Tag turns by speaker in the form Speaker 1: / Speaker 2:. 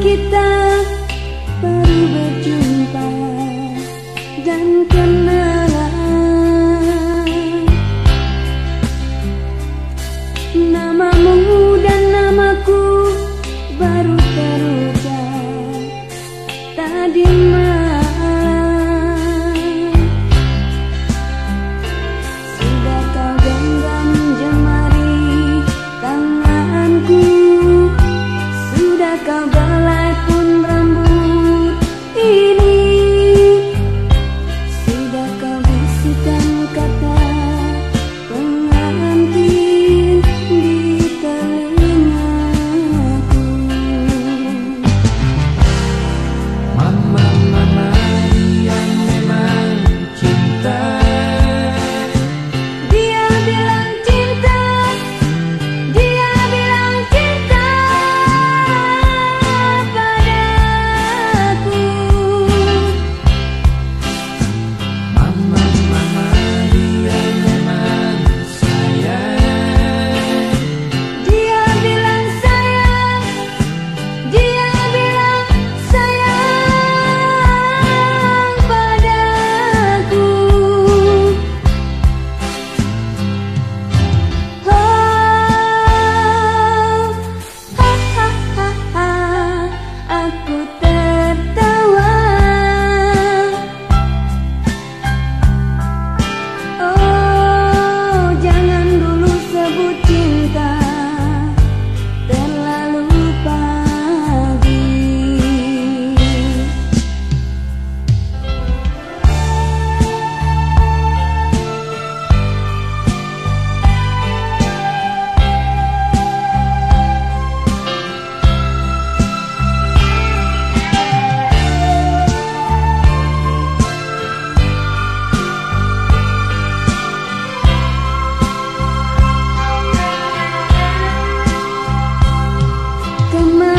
Speaker 1: kita baru berjumpa dan kenalan. Namamu dan namaku baru terucap tadi malam. Sudah kau genggam jemari tanganku, sudah kau belai pun rambut ini, sudah kau bisikan kata pengantin di telingaku.
Speaker 2: Mama, mama yang memang cinta,
Speaker 1: Dia bilang cinta, dia bilang cinta padaku.
Speaker 2: mama, mama dia memang sayang.
Speaker 1: Dia bilang sayang, dia bilang sayang padaku. Oh, ha, ha, ha, ha, aku tertawa. Oh, jangan dulu sebut cinta terlalu pagi. Kemana